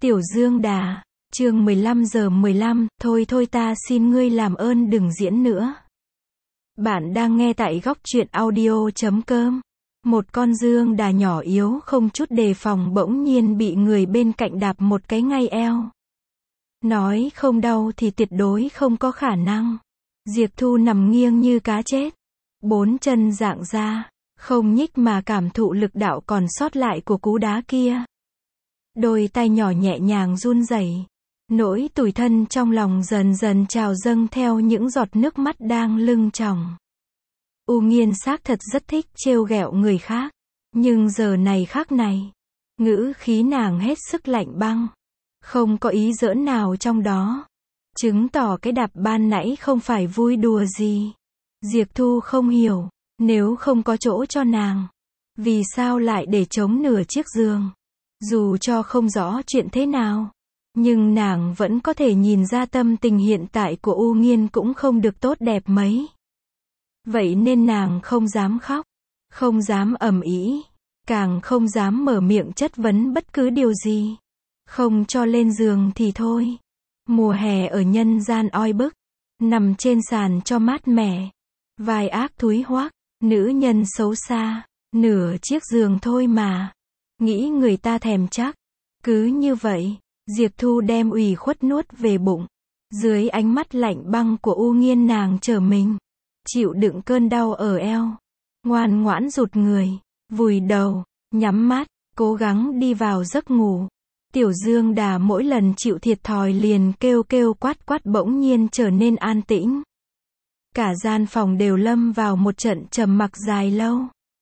Tiểu Dương Đà, chương 15:15, thôi thôi ta xin ngươi làm ơn đừng diễn nữa. Bạn đang nghe tại góc truyện audio.com. Một con Dương Đà nhỏ yếu không chút đề phòng bỗng nhiên bị người bên cạnh đạp một cái ngay eo. Nói không đau thì tuyệt đối không có khả năng. Diệp Thu nằm nghiêng như cá chết. Bốn chân dạng ra, không nhích mà cảm thụ lực đạo còn sót lại của cú đá kia. Đôi tay nhỏ nhẹ nhàng run rẩy. Nỗi tủi thân trong lòng dần dần trào dâng theo những giọt nước mắt đang lưng tròng. U Nghiên xác thật rất thích trêu ghẹo người khác. Nhưng giờ này khác này, ngữ khí nàng hết sức lạnh băng. Không có ý giỡn nào trong đó. Chứng tỏ cái đạp ban nãy không phải vui đùa gì. Diệp Thu không hiểu, nếu không có chỗ cho nàng, vì sao lại để trống nửa chiếc giường? Dù cho không rõ chuyện thế nào, nhưng nàng vẫn có thể nhìn ra tâm tình hiện tại của U Nghiên cũng không được tốt đẹp mấy. Vậy nên nàng không dám khóc, không dám ầm ĩ, càng không dám mở miệng chất vấn bất cứ điều gì. Không cho lên giường thì thôi. Mùa hè ở nhân gian oi bức, nằm trên sàn cho mát mẻ. Vai ác thúi hoắc, nữ nhân xấu xa, nửa chiếc giường thôi mà. Nghĩ người ta thèm chắc. Cứ như vậy, Diệp Thu đem ủy khuất nuốt về bụng. Dưới ánh mắt lạnh băng của U Nghiên nàng trở mình, chịu đựng cơn đau ở eo. Ngoan ngoãn rụt người, vùi đầu, nhắm mắt, cố gắng đi vào giấc ngủ. Tiểu Dương Đà mỗi lần chịu thiệt thòi liền kêu kêu quát quát bỗng nhiên trở nên an tĩnh. Cả gian phòng đều lâm vào một trận trầm mặc dài lâu.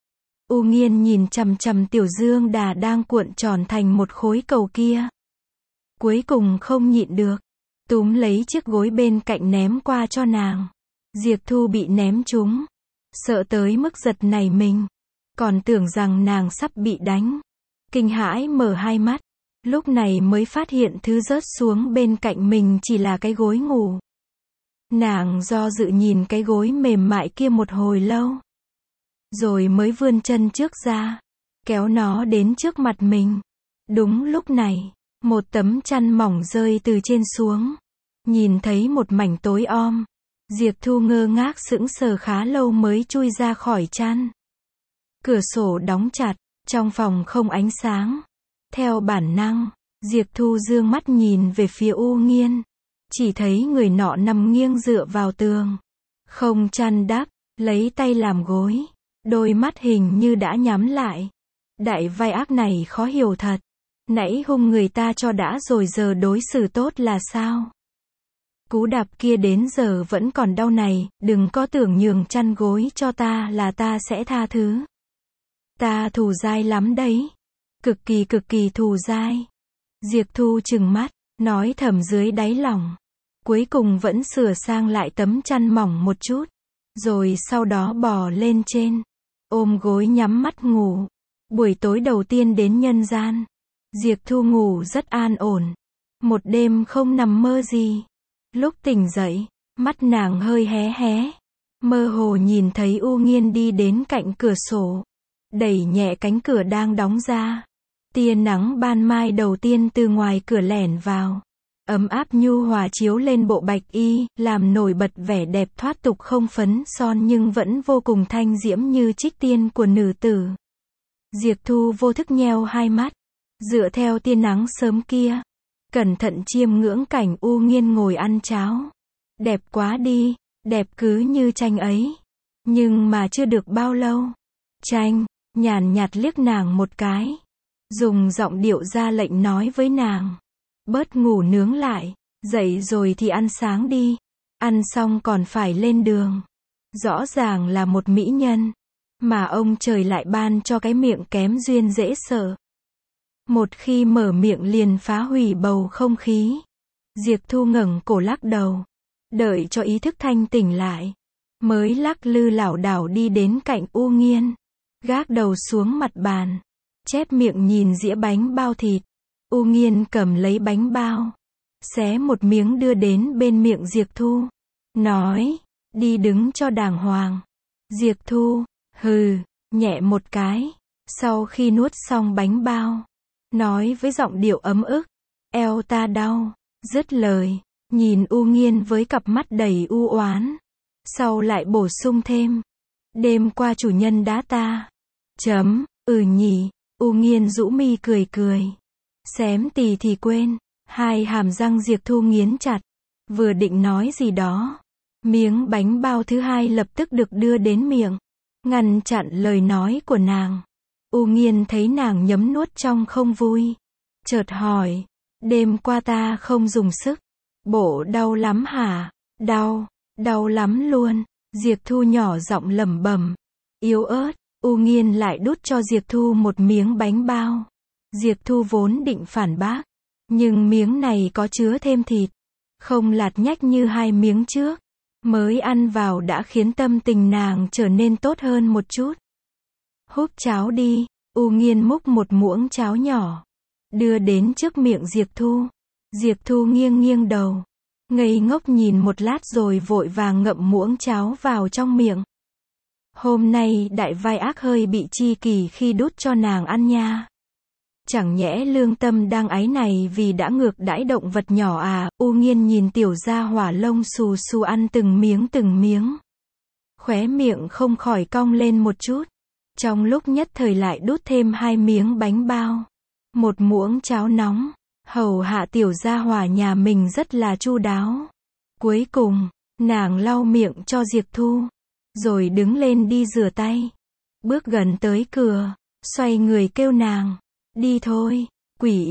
U Nghiên nhìn chằm chằm Tiểu Dương Đà đang cuộn tròn thành một khối cầu kia. Cuối cùng không nhịn được, túm lấy chiếc gối bên cạnh ném qua cho nàng. Diệp Thu bị ném trúng, sợ tới mức giật nảy mình, còn tưởng rằng nàng sắp bị đánh. Kinh hãi mở hai mắt, lúc này mới phát hiện thứ rớt xuống bên cạnh mình chỉ là cái gối ngủ. Nàng do dự nhìn cái gối mềm mại kia một hồi lâu, rồi mới vươn chân trước ra, kéo nó đến trước mặt mình. Đúng lúc này, một tấm chăn mỏng rơi từ trên xuống. Nhìn thấy một mảnh tối om, Diệp Thu ngơ ngác sững sờ khá lâu mới chui ra khỏi chăn. Cửa sổ đóng chặt, trong phòng không ánh sáng. Theo bản năng, Diệp Thu dương mắt nhìn về phía U Nghiên. Chỉ thấy người nọ nằm nghiêng dựa vào tường, không chăn đắp, lấy tay làm gối. Đôi mắt hình như đã nhắm lại. Đại vai ác này khó hiểu thật. Nãy hung người ta cho đã rồi giờ đối xử tốt là sao? Cú đạp kia đến giờ vẫn còn đau này, đừng có tưởng nhường chăn gối cho ta là ta sẽ tha thứ. Ta thù dai lắm đấy. Cực kỳ thù dai. Diệp Thu trừng mắt, nói thầm dưới đáy lòng. Cuối cùng vẫn sửa sang lại tấm chăn mỏng một chút. Rồi sau đó bò lên trên, ôm gối nhắm mắt ngủ. Buổi tối đầu tiên đến nhân gian, Diệp Thu ngủ rất an ổn. Một đêm không nằm mơ gì. Lúc tỉnh dậy, mắt nàng hơi hé hé. Mơ hồ nhìn thấy U Nghiên đi đến cạnh cửa sổ, đẩy nhẹ cánh cửa đang đóng ra. Tia nắng ban mai đầu tiên từ ngoài cửa lẻn vào, ấm áp nhu hòa chiếu lên bộ bạch y, làm nổi bật vẻ đẹp thoát tục không phấn son nhưng vẫn vô cùng thanh diễm như trích tiên của nữ tử. Diệp Thu vô thức nheo hai mắt, dựa theo tia nắng sớm kia, cẩn thận chiêm ngưỡng cảnh U Nghiên ngồi ăn cháo. Đẹp quá đi, đẹp cứ như tranh ấy. Nhưng mà chưa được bao lâu, tranh nhàn nhạt liếc nàng một cái, dùng giọng điệu ra lệnh nói với nàng, bớt ngủ nướng lại, dậy rồi thì ăn sáng đi, ăn xong còn phải lên đường. Rõ ràng là một mỹ nhân, mà ông trời lại ban cho cái miệng kém duyên dễ sợ. Một khi mở miệng liền phá hủy bầu không khí. Diệp Thu ngẩng cổ lắc đầu, đợi cho ý thức thanh tỉnh lại, mới lắc lư lảo đảo đi đến cạnh U Nghiên, gác đầu xuống mặt bàn, chép miệng nhìn dĩa bánh bao thịt. U Nghiên cầm lấy bánh bao, xé một miếng đưa đến bên miệng Diệp Thu, nói, đi đứng cho đàng hoàng. Diệp Thu, hừ, nhẹ một cái, sau khi nuốt xong bánh bao, nói với giọng điệu ấm ức, eo ta đau. Dứt lời, nhìn U Nghiên với cặp mắt đầy u oán. Sau lại bổ sung thêm, đêm qua chủ nhân đá ta. Nhỉ. U Nghiên rũ mi cười cười. Xém tì thì quên. Hai hàm răng Diệp Thu nghiến chặt. Vừa định nói gì đó, miếng bánh bao thứ hai lập tức được đưa đến miệng, ngăn chặn lời nói của nàng. U Nghiên thấy nàng nhấm nuốt trong không vui, chợt hỏi, đêm qua ta không dùng sức, bộ đau lắm hả? Đau lắm luôn. Diệp Thu nhỏ giọng lẩm bẩm, yếu ớt. U Nghiên lại đút cho Diệp Thu một miếng bánh bao. Diệp Thu vốn định phản bác, nhưng miếng này có chứa thêm thịt, không lạt nhách như hai miếng trước. Mới ăn vào đã khiến tâm tình nàng trở nên tốt hơn một chút. Húp cháo đi. U Nghiên múc một muỗng cháo nhỏ, đưa đến trước miệng Diệp Thu. Diệp Thu nghiêng nghiêng đầu, ngây ngốc nhìn một lát rồi vội vàng ngậm muỗng cháo vào trong miệng. Hôm nay đại vai ác hơi bị chi kỳ khi đút cho nàng ăn nha. Chẳng nhẽ lương tâm đang áy này vì đã ngược đãi động vật nhỏ à? U Nghiên nhìn tiểu gia hỏa lông xù xù ăn từng miếng. Khóe miệng không khỏi cong lên một chút. Trong lúc nhất thời lại đút thêm 2 miếng bánh bao, một muỗng cháo nóng, hầu hạ tiểu gia hỏa nhà mình rất là chu đáo. Cuối cùng, nàng lau miệng cho Diệp Thu, rồi đứng lên đi rửa tay. Bước gần tới cửa, xoay người kêu nàng, đi thôi, quỷ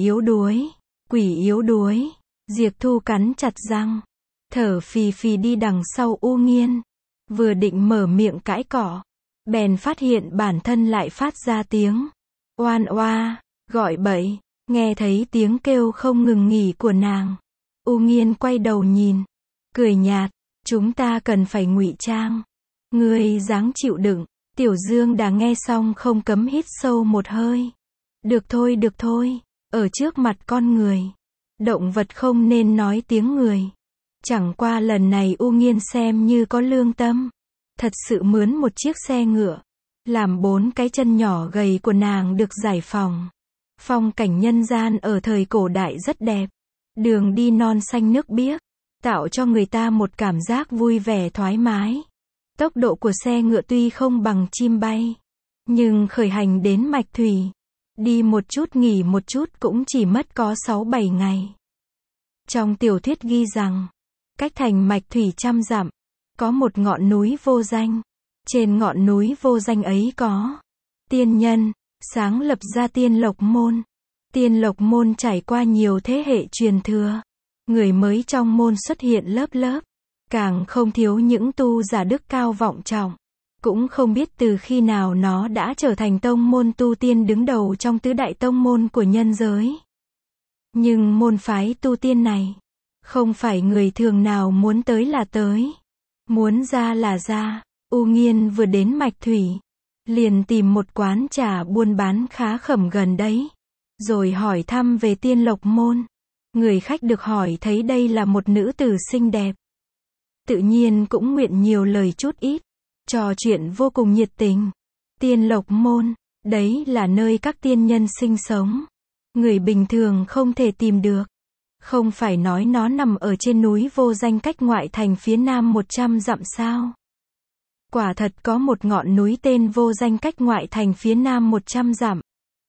yếu đuối. Diệp Thu cắn chặt răng, thở phì phì đi đằng sau U Nghiên. Vừa định mở miệng cãi cọ, bèn phát hiện bản thân lại phát ra tiếng oan oa, gọi bậy. Nghe thấy tiếng kêu không ngừng nghỉ của nàng, U Nghiên quay đầu nhìn, cười nhạt, chúng ta cần phải ngụy trang. Ngươi dáng chịu đựng. Tiểu Dương đã nghe xong không cấm hít sâu một hơi. Được thôi, ở trước mặt con người, động vật không nên nói tiếng người. Chẳng qua lần này U Nghiên xem như có lương tâm, thật sự mướn một chiếc xe ngựa, làm 4 cái chân nhỏ gầy của nàng được giải phóng. Phong cảnh nhân gian ở thời cổ đại rất đẹp, đường đi non xanh nước biếc, tạo cho người ta một cảm giác vui vẻ thoải mái. Tốc độ của xe ngựa tuy không bằng chim bay, nhưng khởi hành đến Mạch Thủy, đi một chút nghỉ một chút cũng chỉ mất có 6-7 ngày. Trong tiểu thuyết ghi rằng, cách thành Mạch Thủy 100 dặm, có một ngọn núi vô danh. Trên ngọn núi vô danh ấy có tiên nhân, sáng lập ra Tiên Lộc Môn. Tiên Lộc Môn trải qua nhiều thế hệ truyền thừa. Người mới trong môn xuất hiện lớp lớp. Càng không thiếu những tu giả đức cao vọng trọng. Cũng không biết từ khi nào nó đã trở thành tông môn tu tiên đứng đầu trong tứ đại tông môn của nhân giới. Nhưng môn phái tu tiên này, không phải người thường nào muốn tới là tới, muốn ra là ra. U Nghiên vừa đến Mạch Thủy, liền tìm một quán trà buôn bán khá khẩm gần đấy, rồi hỏi thăm về Tiên Lộc Môn. Người khách được hỏi thấy đây là một nữ tử xinh đẹp, tự nhiên cũng nguyện nhiều lời chút ít, trò chuyện vô cùng nhiệt tình. Tiên Lộc Môn, đấy là nơi các tiên nhân sinh sống, người bình thường không thể tìm được. Không phải nói nó nằm ở trên núi vô danh cách ngoại thành phía nam 100 dặm sao? Quả thật có một ngọn núi tên vô danh cách ngoại thành phía nam 100 dặm.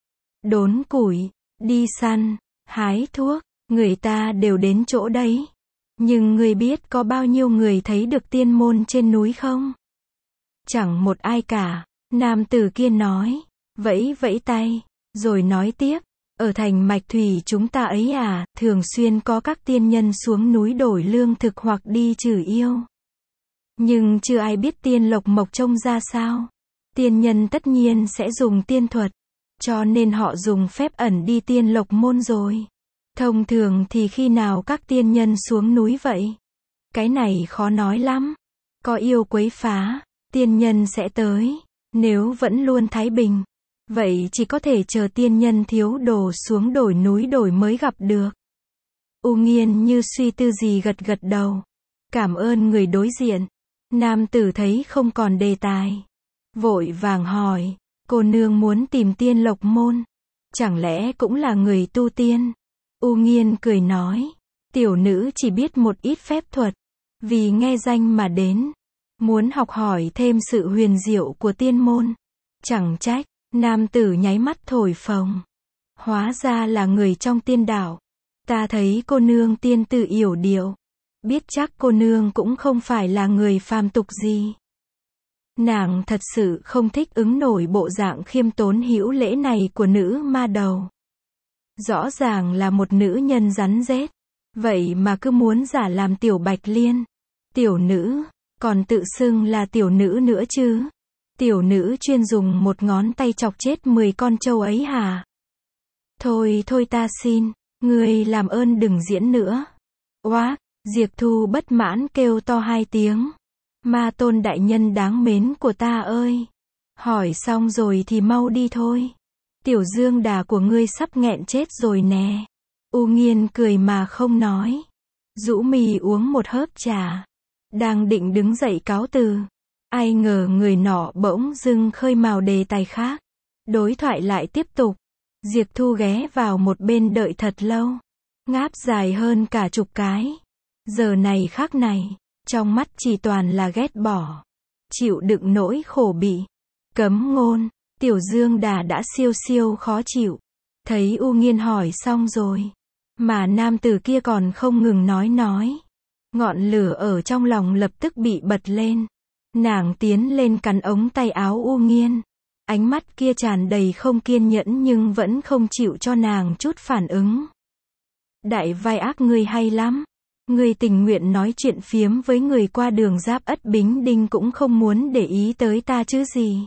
Đốn củi, đi săn, hái thuốc, người ta đều đến chỗ đấy. Nhưng người biết có bao nhiêu người thấy được tiên môn trên núi không? Chẳng một ai cả. Nam tử kia nói, vẫy vẫy tay, rồi nói tiếp, ở thành Mạch Thủy chúng ta ấy à, thường xuyên có các tiên nhân xuống núi đổi lương thực hoặc đi trừ yêu. Nhưng chưa ai biết tiên lộc mộc trông ra sao. Tiên nhân tất nhiên sẽ dùng tiên thuật, cho nên họ dùng phép ẩn đi Tiên Lộc Môn rồi. Thông thường thì khi nào các tiên nhân xuống núi vậy? Cái này khó nói lắm. Có yêu quấy phá, tiên nhân sẽ tới. Nếu vẫn luôn thái bình, vậy chỉ có thể chờ tiên nhân thiếu đồ xuống đổi núi đổi mới gặp được. U Nghiên như suy tư gì gật gật đầu. Cảm ơn người đối diện. Nam tử thấy không còn đề tài, vội vàng hỏi, cô nương muốn tìm Tiên Lộc Môn, chẳng lẽ cũng là người tu tiên? U Nghiên cười nói. Tiểu nữ chỉ biết một ít phép thuật. Vì nghe danh mà đến. Muốn học hỏi thêm sự huyền diệu của tiên môn. Chẳng trách. Nam tử nháy mắt thổi phồng. Hóa ra là người trong tiên đạo. Ta thấy cô nương tiên tử yểu điệu. Biết chắc cô nương cũng không phải là người phàm tục gì. Nàng thật sự không thích ứng nổi bộ dạng khiêm tốn hữu lễ này của nữ ma đầu. Rõ ràng là một nữ nhân rắn rết. Vậy mà cứ muốn giả làm tiểu Bạch Liên. Tiểu nữ, còn tự xưng là tiểu nữ nữa chứ. Tiểu nữ chuyên dùng một ngón tay chọc chết 10 con trâu ấy hả? Thôi thôi ta xin, ngươi làm ơn đừng diễn nữa. Oác, Diệp Thu bất mãn kêu to 2 tiếng. Ma tôn đại nhân đáng mến của ta ơi! Hỏi xong rồi thì mau đi thôi. Tiểu Dương Đà của ngươi sắp nghẹn chết rồi nè. U Nghiên cười mà không nói. Rũ mi uống một hớp trà. Đang định đứng dậy cáo từ. Ai ngờ người nọ bỗng dưng khơi mào đề tài khác. Đối thoại lại tiếp tục. Diệp Thu ghé vào một bên đợi thật lâu. Ngáp dài hơn cả chục cái. Giờ này khắc này, trong mắt chỉ toàn là ghét bỏ. Chịu đựng nỗi khổ bị. Cấm ngôn, Tiểu Dương Đà đã siêu siêu khó chịu. Thấy U Nghiên hỏi xong rồi. Mà nam tử kia còn không ngừng nói. Ngọn lửa ở trong lòng lập tức bị bật lên. Nàng tiến lên cắn ống tay áo U Nghiên. Ánh mắt kia tràn đầy không kiên nhẫn nhưng vẫn không chịu cho nàng chút phản ứng. Đại vai ác ngươi hay lắm. Ngươi tình nguyện nói chuyện phiếm với người qua đường Giáp Ất Bính Đinh cũng không muốn để ý tới ta chứ gì.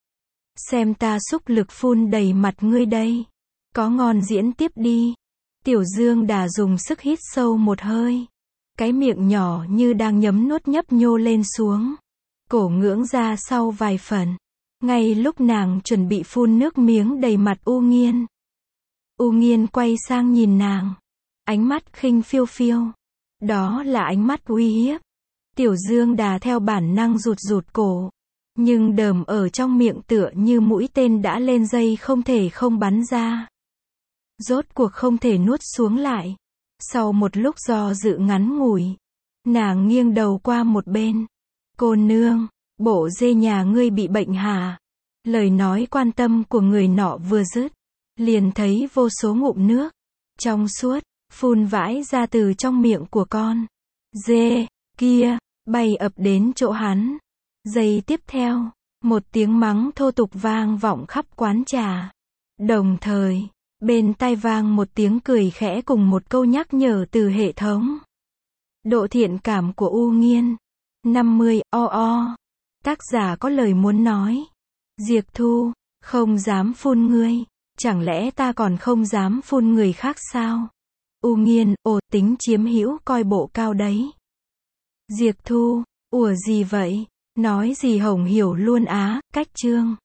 Xem ta xúc lực phun đầy mặt ngươi đây. Có ngon diễn tiếp đi. Tiểu Dương Đà dùng sức hít sâu một hơi. Cái miệng nhỏ như đang nhấm nuốt nhấp nhô lên xuống. Cổ ngưỡng ra sau vài phần. Ngay lúc nàng chuẩn bị phun nước miếng đầy mặt U Nghiên. U Nghiên quay sang nhìn nàng. Ánh mắt khinh phiêu phiêu. Đó là ánh mắt uy hiếp. Tiểu Dương Đà theo bản năng rụt cổ. Nhưng đờm ở trong miệng tựa như mũi tên đã lên dây không thể không bắn ra. Rốt cuộc không thể nuốt xuống lại. Sau một lúc do dự ngắn ngủi. Nàng nghiêng đầu qua một bên. Cô nương, bộ dê nhà ngươi bị bệnh hả? Lời nói quan tâm của người nọ vừa dứt. Liền thấy vô số ngụm nước. Trong suốt. Phun vãi ra từ trong miệng của con dê kia, bay ập đến chỗ hắn. Giây tiếp theo, một tiếng mắng thô tục vang vọng khắp quán trà. Đồng thời, bên tai vang một tiếng cười khẽ cùng một câu nhắc nhở từ hệ thống. Độ thiện cảm của U Nghiên 50 o. Tác giả có lời muốn nói. Diệp Thu, không dám phun ngươi. Chẳng lẽ ta còn không dám phun người khác sao? U Nghiên, tính chiếm hữu coi bộ cao đấy. Diệp Thu, ủa gì vậy? Nói gì hổng hiểu luôn á, cách chương.